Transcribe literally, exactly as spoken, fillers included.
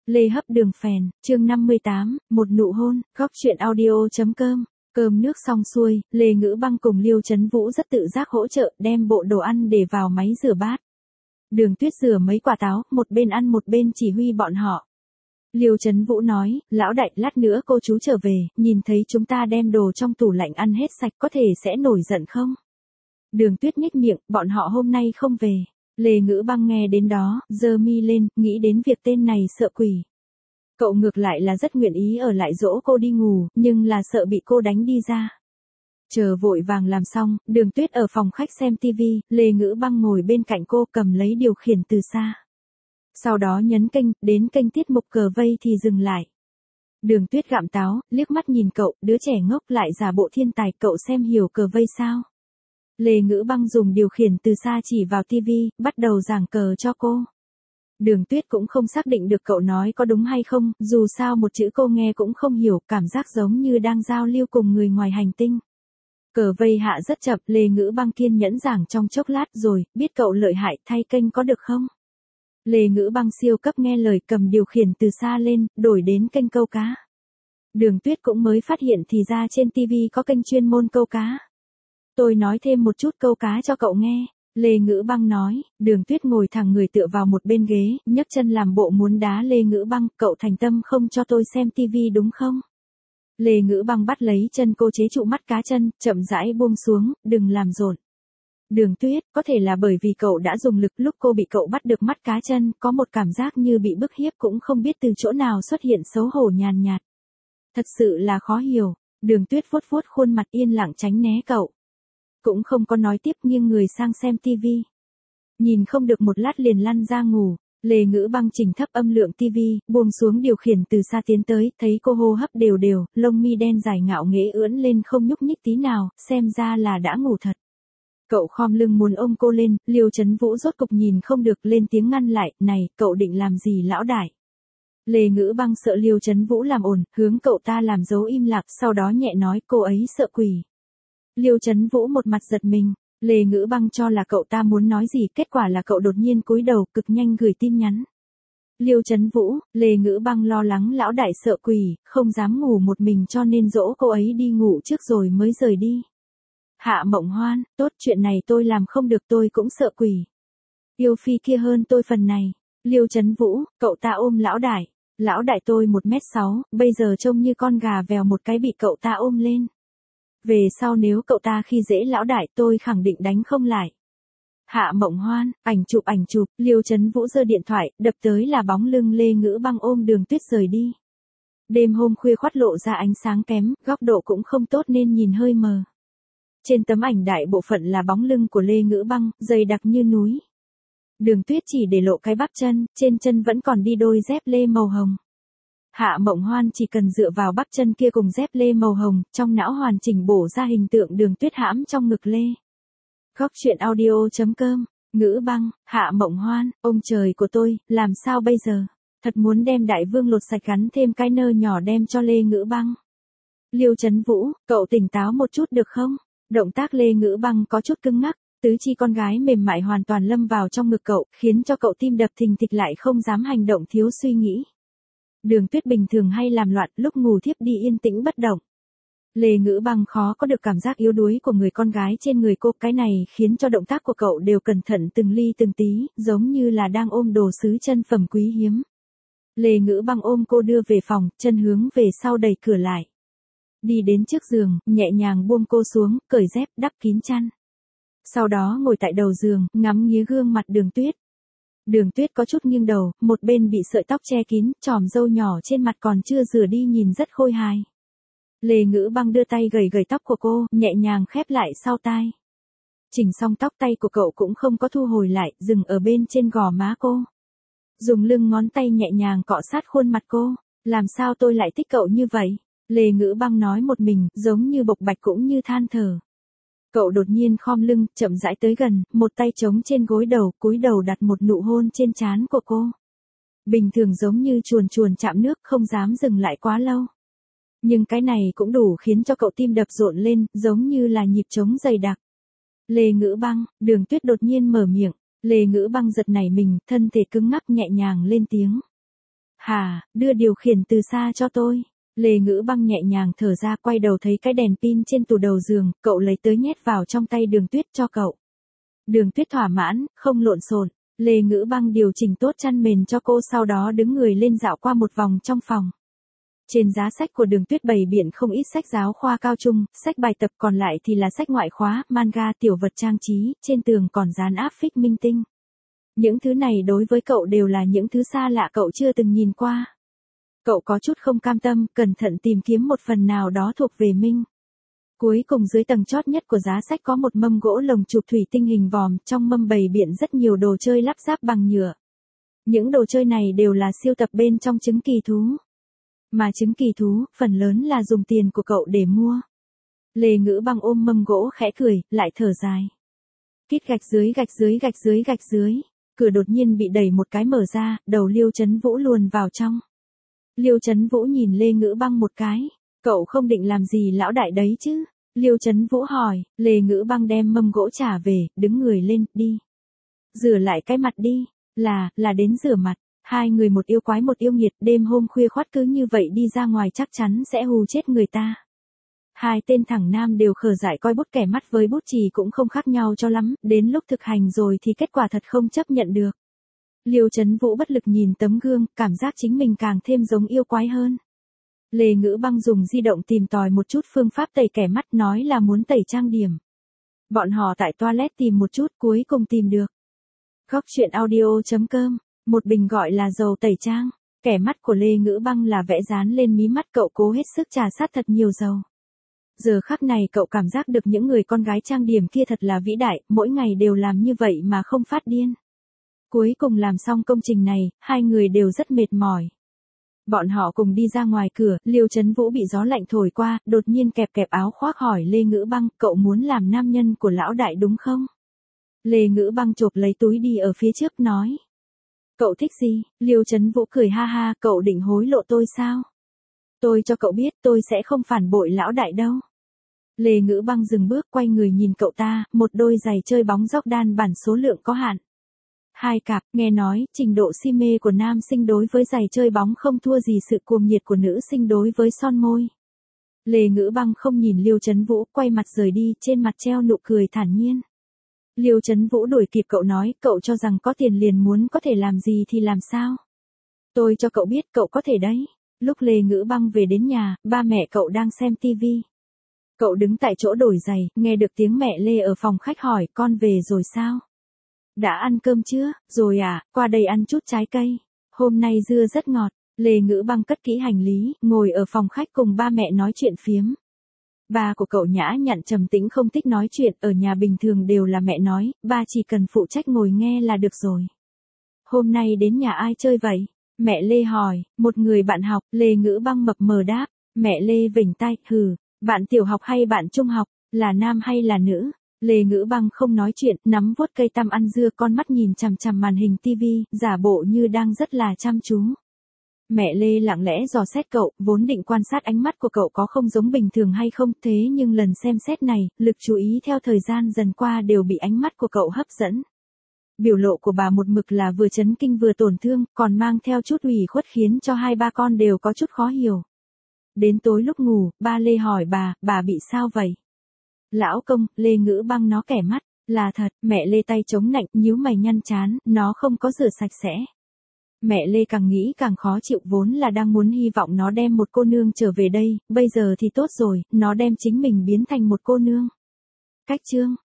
Lê hấp đường phèn, chương năm mươi tám, một nụ hôn, góc truyện audio chấm com. Cơm nước xong xuôi, Lê Ngữ Băng cùng Liêu Chấn Vũ rất tự giác hỗ trợ đem bộ đồ ăn để vào máy rửa bát. Đường Tuyết rửa mấy quả táo, một bên ăn một bên chỉ huy bọn họ. Liêu Chấn Vũ nói, lão đại, lát nữa cô chú trở về, nhìn thấy chúng ta đem đồ trong tủ lạnh ăn hết sạch có thể sẽ nổi giận không? Đường Tuyết nhếch miệng, bọn họ hôm nay không về. Lê Ngữ Băng nghe đến đó, giơ mi lên, nghĩ đến việc tên này sợ quỷ. Cậu ngược lại là rất nguyện ý ở lại dỗ cô đi ngủ, nhưng là sợ bị cô đánh đi ra. Chờ vội vàng làm xong, Đường Tuyết ở phòng khách xem tivi, Lê Ngữ Băng ngồi bên cạnh cô cầm lấy điều khiển từ xa. Sau đó nhấn kênh, đến kênh tiết mục cờ vây thì dừng lại. Đường Tuyết gặm táo, liếc mắt nhìn cậu, đứa trẻ ngốc lại giả bộ thiên tài, cậu xem hiểu cờ vây sao? Lê Ngữ Băng dùng điều khiển từ xa chỉ vào tivi, bắt đầu giảng cờ cho cô. Đường Tuyết cũng không xác định được cậu nói có đúng hay không, dù sao một chữ cô nghe cũng không hiểu, cảm giác giống như đang giao lưu cùng người ngoài hành tinh. Cờ vây hạ rất chậm, Lê Ngữ Băng kiên nhẫn giảng trong chốc lát rồi, biết cậu lợi hại, thay kênh có được không? Lê Ngữ Băng siêu cấp nghe lời, cầm điều khiển từ xa lên, đổi đến kênh câu cá. Đường Tuyết cũng mới phát hiện thì ra trên tivi có kênh chuyên môn câu cá. Tôi nói thêm một chút câu cá cho cậu nghe. Lê Ngữ Băng nói. Đường Tuyết ngồi thẳng người tựa vào một bên ghế, nhấc chân làm bộ muốn đá Lê Ngữ Băng, cậu thành tâm không cho tôi xem tivi đúng không? Lê Ngữ Băng bắt lấy chân cô chế trụ mắt cá chân, chậm rãi buông xuống, đừng làm rộn. Đường Tuyết, có thể là bởi vì cậu đã dùng lực, lúc cô bị cậu bắt được mắt cá chân, có một cảm giác như bị bức hiếp, cũng không biết từ chỗ nào xuất hiện xấu hổ nhàn nhạt. Thật sự là khó hiểu. Đường Tuyết vuốt vuốt khuôn mặt yên lặng tránh né cậu. Cũng không có nói tiếp, nghiêng người sang xem tivi. Nhìn không được một lát liền lăn ra ngủ. Lê Ngữ Băng chỉnh thấp âm lượng tivi, buông xuống điều khiển từ xa tiến tới, thấy cô hô hấp đều đều, lông mi đen dài ngạo nghễ ưỡn lên không nhúc nhích tí nào, xem ra là đã ngủ thật. Cậu khom lưng muốn ôm cô lên, Liêu Chấn Vũ rốt cục nhìn không được lên tiếng ngăn lại, này, cậu định làm gì lão đại? Lê Ngữ Băng sợ Liêu Chấn Vũ làm ồn, hướng cậu ta làm dấu im lặng, sau đó nhẹ nói cô ấy sợ quỷ. Liêu Chấn Vũ một mặt giật mình, Lê Ngữ Băng cho là cậu ta muốn nói gì, kết quả là cậu đột nhiên cúi đầu, cực nhanh gửi tin nhắn. Liêu Chấn Vũ, Lê Ngữ Băng lo lắng lão đại sợ quỷ, không dám ngủ một mình cho nên dỗ cô ấy đi ngủ trước rồi mới rời đi. Hạ Mộng Hoan, tốt, chuyện này tôi làm không được, tôi cũng sợ quỷ. Yêu phi kia hơn tôi phần này. Liêu Chấn Vũ, cậu ta ôm lão đại. Lão đại tôi một mét sáu, bây giờ trông như con gà vèo một cái bị cậu ta ôm lên. Về sau nếu cậu ta khi dễ lão đại tôi khẳng định đánh không lại. Hạ Mộng Hoan, ảnh chụp ảnh chụp, Liêu Chấn Vũ giơ điện thoại, đập tới là bóng lưng Lê Ngữ Băng ôm Đường Tuyết rời đi. Đêm hôm khuya khoắt lộ ra ánh sáng kém, góc độ cũng không tốt nên nhìn hơi mờ. Trên tấm ảnh đại bộ phận là bóng lưng của Lê Ngữ Băng, dày đặc như núi. Đường Tuyết chỉ để lộ cái bắp chân, trên chân vẫn còn đi đôi dép lê màu hồng. Hạ Mộng Hoan chỉ cần dựa vào bắp chân kia cùng dép lê màu hồng, trong não hoàn chỉnh bổ ra hình tượng Đường Tuyết hãm trong ngực lê. Góc truyện audio chấm com, Ngữ Băng, Hạ Mộng Hoan, ông trời của tôi, làm sao bây giờ? Thật muốn đem đại vương lột sạch gắn thêm cái nơ nhỏ đem cho Lê Ngữ Băng. Liêu Chấn Vũ, cậu tỉnh táo một chút được không? Động tác Lê Ngữ Băng có chút cứng ngắc, tứ chi con gái mềm mại hoàn toàn lâm vào trong ngực cậu, khiến cho cậu tim đập thình thịch lại không dám hành động thiếu suy nghĩ. Đường Tuyết bình thường hay làm loạn, lúc ngủ thiếp đi yên tĩnh bất động. Lê Ngữ Băng khó có được cảm giác yếu đuối của người con gái trên người cô, cái này khiến cho động tác của cậu đều cẩn thận từng ly từng tí, giống như là đang ôm đồ sứ chân phẩm quý hiếm. Lê Ngữ Băng ôm cô đưa về phòng, chân hướng về sau đẩy cửa lại. Đi đến trước giường, nhẹ nhàng buông cô xuống, cởi dép, đắp kín chăn. Sau đó ngồi tại đầu giường, ngắm nghía gương mặt Đường Tuyết. Đường Tuyết có chút nghiêng đầu, một bên bị sợi tóc che kín, chòm râu nhỏ trên mặt còn chưa rửa đi nhìn rất khôi hài. Lê Ngữ Băng đưa tay gẩy gẩy tóc của cô, nhẹ nhàng khép lại sau tai. Chỉnh xong tóc, tay của cậu cũng không có thu hồi lại, dừng ở bên trên gò má cô. Dùng lưng ngón tay nhẹ nhàng cọ sát khuôn mặt cô. Làm sao tôi lại thích cậu như vậy? Lê Ngữ Băng nói một mình, giống như bộc bạch cũng như than thở. Cậu đột nhiên khom lưng, chậm rãi tới gần, một tay chống trên gối đầu, cúi đầu đặt một nụ hôn trên trán của cô. Bình thường giống như chuồn chuồn chạm nước, không dám dừng lại quá lâu. Nhưng cái này cũng đủ khiến cho cậu tim đập rộn lên, giống như là nhịp trống dày đặc. Lê Ngữ Băng, Đường Tuyết đột nhiên mở miệng. Lê Ngữ Băng giật nảy mình, thân thể cứng ngắc nhẹ nhàng lên tiếng. Hà, đưa điều khiển từ xa cho tôi. Lê Ngữ Băng nhẹ nhàng thở ra, quay đầu thấy cái đèn pin trên tủ đầu giường, cậu lấy tới nhét vào trong tay Đường Tuyết cho cậu. Đường Tuyết thỏa mãn, không lộn xộn. Lê Ngữ Băng điều chỉnh tốt chăn mền cho cô, sau đó đứng người lên dạo qua một vòng trong phòng. Trên giá sách của Đường Tuyết bày biện không ít sách giáo khoa cao trung, sách bài tập, còn lại thì là sách ngoại khóa, manga, tiểu vật trang trí, trên tường còn dán áp phích minh tinh. Những thứ này đối với cậu đều là những thứ xa lạ, cậu chưa từng nhìn qua. Cậu có chút không cam tâm, cẩn thận tìm kiếm một phần nào đó thuộc về Minh. Cuối cùng dưới tầng chót nhất của giá sách có một mâm gỗ lồng chụp thủy tinh hình vòm, trong mâm bày biện rất nhiều đồ chơi lắp ráp bằng nhựa. Những đồ chơi này đều là siêu tập bên trong trứng kỳ thú. Mà trứng kỳ thú, phần lớn là dùng tiền của cậu để mua. Lê Ngữ Băng ôm mâm gỗ khẽ cười, lại thở dài. Kít gạch dưới gạch dưới gạch dưới gạch dưới. Cửa đột nhiên bị đẩy một cái mở ra, đầu Liêu Chấn Vũ luồn vào trong. Liêu Chấn Vũ nhìn Lê Ngữ Băng một cái. Cậu không định làm gì lão đại đấy chứ? Liêu Chấn Vũ hỏi. Lê Ngữ Băng đem mâm gỗ trả về, đứng người lên, đi. Rửa lại cái mặt đi. Là, là đến rửa mặt. Hai người một yêu quái một yêu nghiệt, đêm hôm khuya khoắt cứ như vậy đi ra ngoài chắc chắn sẽ hù chết người ta. Hai tên thẳng nam đều khờ dại coi bút kẻ mắt với bút chì cũng không khác nhau cho lắm, đến lúc thực hành rồi thì kết quả thật không chấp nhận được. Liêu Chấn Vũ bất lực nhìn tấm gương, cảm giác chính mình càng thêm giống yêu quái hơn. Lê Ngữ Băng dùng di động tìm tòi một chút phương pháp tẩy kẻ mắt, nói là muốn tẩy trang điểm. Bọn họ tại toilet tìm một chút, cuối cùng tìm được. Góc truyện audio chấm com, một bình gọi là dầu tẩy trang. Kẻ mắt của Lê Ngữ Băng là vẽ dán lên mí mắt, cậu cố hết sức trà sát thật nhiều dầu. Giờ khắc này cậu cảm giác được những người con gái trang điểm kia thật là vĩ đại, mỗi ngày đều làm như vậy mà không phát điên. Cuối cùng làm xong công trình này, hai người đều rất mệt mỏi. Bọn họ cùng đi ra ngoài cửa, Liêu Chấn Vũ bị gió lạnh thổi qua, đột nhiên kẹp kẹp áo khoác hỏi Lê Ngữ Băng, cậu muốn làm nam nhân của lão đại đúng không? Lê Ngữ Băng chộp lấy túi đi ở phía trước nói. Cậu thích gì? Liêu Chấn Vũ cười ha ha, cậu định hối lộ tôi sao? Tôi cho cậu biết tôi sẽ không phản bội lão đại đâu. Lê Ngữ Băng dừng bước, quay người nhìn cậu ta, một đôi giày chơi bóng Jordan bản số lượng có hạn. Hai cặp, nghe nói, trình độ si mê của nam sinh đối với giày chơi bóng không thua gì sự cuồng nhiệt của nữ sinh đối với son môi. Lê Ngữ Băng không nhìn Liêu Chấn Vũ, quay mặt rời đi, trên mặt treo nụ cười thản nhiên. Liêu Chấn Vũ đuổi kịp cậu nói, cậu cho rằng có tiền liền muốn có thể làm gì thì làm sao? Tôi cho cậu biết cậu có thể đấy. Lúc Lê Ngữ Băng về đến nhà, ba mẹ cậu đang xem tivi. Cậu đứng tại chỗ đổi giày, nghe được tiếng mẹ Lê ở phòng khách hỏi, con về rồi sao? Đã ăn cơm chưa? Rồi à, qua đây ăn chút trái cây. Hôm nay dưa rất ngọt. Lê Ngữ Băng cất kỹ hành lý, ngồi ở phòng khách cùng ba mẹ nói chuyện phiếm. Ba của cậu nhã nhặn trầm tĩnh không thích nói chuyện, ở nhà bình thường đều là mẹ nói, ba chỉ cần phụ trách ngồi nghe là được rồi. Hôm nay đến nhà ai chơi vậy? Mẹ Lê hỏi, một người bạn học. Lê Ngữ Băng mập mờ đáp. Mẹ Lê vểnh tay, hừ, bạn tiểu học hay bạn trung học, là nam hay là nữ? Lê Ngữ Băng không nói chuyện, nắm vuốt cây tăm ăn dưa, con mắt nhìn chằm chằm màn hình tivi, giả bộ như đang rất là chăm chú. Mẹ Lê lặng lẽ dò xét cậu, vốn định quan sát ánh mắt của cậu có không giống bình thường hay không, thế nhưng lần xem xét này, lực chú ý theo thời gian dần qua đều bị ánh mắt của cậu hấp dẫn. Biểu lộ của bà một mực là vừa chấn kinh vừa tổn thương, còn mang theo chút ủy khuất khiến cho hai ba con đều có chút khó hiểu. Đến tối lúc ngủ, ba Lê hỏi bà, bà bị sao vậy? Lão công, Lê Ngữ Băng nó kẻ mắt, là thật. Mẹ Lê tay chống nạnh, nhíu mày nhăn chán, nó không có rửa sạch sẽ. Mẹ Lê càng nghĩ càng khó chịu, vốn là đang muốn hy vọng nó đem một cô nương trở về đây, bây giờ thì tốt rồi, nó đem chính mình biến thành một cô nương. Cách chương